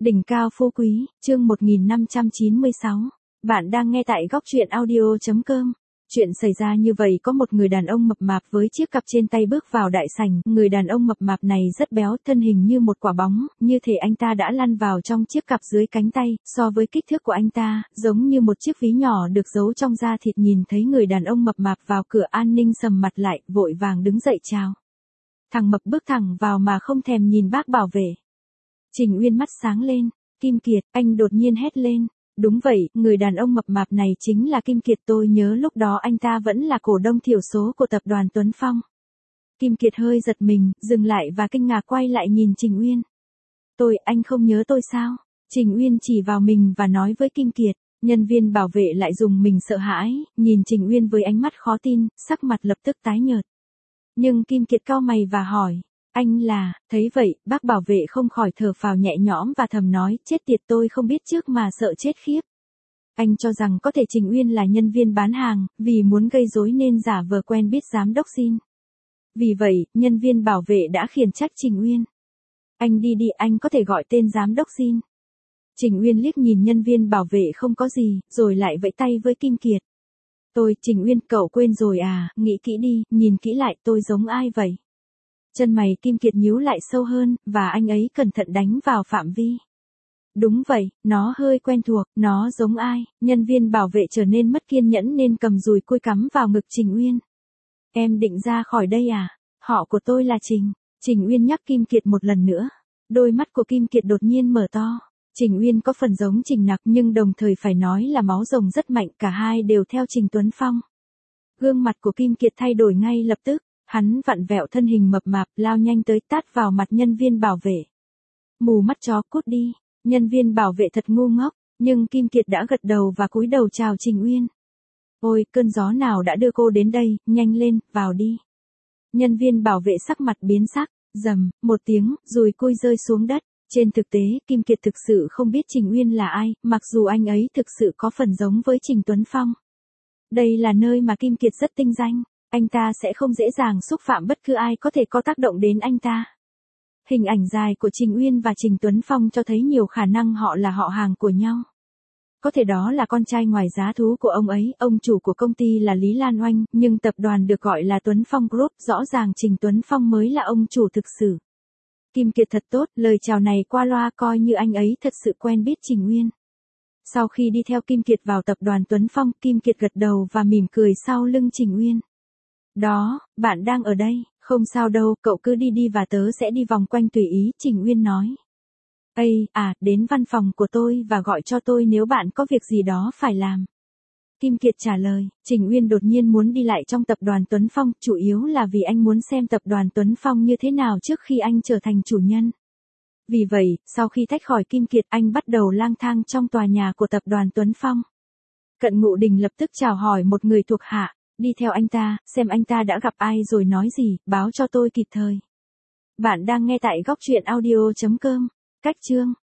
Đỉnh cao phú quý, chương 1596. Bạn đang nghe tại góc truyện audio.com. Chuyện xảy ra như vậy, có một người đàn ông mập mạp với chiếc cặp trên tay bước vào đại sảnh. Người đàn ông mập mạp này rất béo, thân hình như một quả bóng, như thể anh ta đã lăn vào trong chiếc cặp dưới cánh tay. So với kích thước của anh ta, giống như một chiếc ví nhỏ được giấu trong da thịt. Nhìn thấy người đàn ông mập mạp vào cửa, An Ninh sầm mặt lại, vội vàng đứng dậy chào. Thằng mập bước thẳng vào mà không thèm nhìn bác bảo vệ. Trình Uyên mắt sáng lên. Kim Kiệt, anh đột nhiên hét lên. Đúng vậy, người đàn ông mập mạp này chính là Kim Kiệt. Tôi nhớ lúc đó anh ta vẫn là cổ đông thiểu số của tập đoàn Tuấn Phong. Kim Kiệt hơi giật mình, dừng lại và kinh ngạc quay lại nhìn Trình Uyên. Anh không nhớ tôi sao? Trình Uyên chỉ vào mình và nói với Kim Kiệt. Nhân viên bảo vệ lại dùng mình sợ hãi, nhìn Trình Uyên với ánh mắt khó tin, sắc mặt lập tức tái nhợt. Nhưng Kim Kiệt cau mày và hỏi. Anh là, thấy vậy, bác bảo vệ không khỏi thở phào nhẹ nhõm và thầm nói, chết tiệt, tôi không biết trước mà sợ chết khiếp. Anh cho rằng có thể Trình Uyên là nhân viên bán hàng, vì muốn gây rối nên giả vờ quen biết giám đốc Jin. Vì vậy, nhân viên bảo vệ đã khiển trách Trình Uyên. Anh đi, anh có thể gọi tên giám đốc Jin. Trình Uyên liếc nhìn nhân viên bảo vệ không có gì, rồi lại vẫy tay với Kim Kiệt. Trình Uyên, cậu quên rồi à, nghĩ kỹ đi, nhìn kỹ lại tôi giống ai vậy? Chân mày Kim Kiệt nhíu lại sâu hơn, và anh ấy cẩn thận đánh vào phạm vi. Đúng vậy, nó hơi quen thuộc, nó giống ai? Nhân viên bảo vệ trở nên mất kiên nhẫn nên cầm dùi cui cắm vào ngực Trình Uyên. Em định ra khỏi đây à? Họ của tôi là Trình. Trình Uyên nhắc Kim Kiệt một lần nữa. Đôi mắt của Kim Kiệt đột nhiên mở to. Trình Uyên có phần giống Trình Nặc nhưng đồng thời phải nói là máu rồng rất mạnh, cả hai đều theo Trình Tuấn Phong. Gương mặt của Kim Kiệt thay đổi ngay lập tức. Hắn vặn vẹo thân hình mập mạp, lao nhanh tới tát vào mặt nhân viên bảo vệ. Mù mắt chó, cút đi. Nhân viên bảo vệ thật ngu ngốc, nhưng Kim Kiệt đã gật đầu và cúi đầu chào Trình Uyên. Ôi, cơn gió nào đã đưa cô đến đây, nhanh lên, vào đi. Nhân viên bảo vệ sắc mặt biến sắc, rầm, một tiếng, dùi cui rơi xuống đất. Trên thực tế, Kim Kiệt thực sự không biết Trình Uyên là ai, mặc dù anh ấy thực sự có phần giống với Trình Tuấn Phong. Đây là nơi mà Kim Kiệt rất tinh danh. Anh ta sẽ không dễ dàng xúc phạm bất cứ ai có thể có tác động đến anh ta. Hình ảnh dài của Trình Uyên và Trình Tuấn Phong cho thấy nhiều khả năng họ là họ hàng của nhau. Có thể đó là con trai ngoài giá thú của ông ấy, ông chủ của công ty là Lý Lan Oanh, nhưng tập đoàn được gọi là Tuấn Phong Group, rõ ràng Trình Tuấn Phong mới là ông chủ thực sự. Kim Kiệt thật tốt, lời chào này qua loa coi như anh ấy thật sự quen biết Trình Uyên. Sau khi đi theo Kim Kiệt vào tập đoàn Tuấn Phong, Kim Kiệt gật đầu và mỉm cười sau lưng Trình Uyên. Đó, bạn đang ở đây, không sao đâu, cậu cứ đi và tớ sẽ đi vòng quanh tùy ý, Trình Uyên nói. Đến văn phòng của tôi và gọi cho tôi nếu bạn có việc gì đó phải làm. Kim Kiệt trả lời. Trình Uyên đột nhiên muốn đi lại trong tập đoàn Tuấn Phong, chủ yếu là vì anh muốn xem tập đoàn Tuấn Phong như thế nào trước khi anh trở thành chủ nhân. Vì vậy, sau khi tách khỏi Kim Kiệt, anh bắt đầu lang thang trong tòa nhà của tập đoàn Tuấn Phong. Cận Ngụ Đình lập tức chào hỏi một người thuộc hạ. Đi theo anh ta, xem anh ta đã gặp ai rồi nói gì, báo cho tôi kịp thời. Bạn đang nghe tại góc truyện audio.com. Cách chương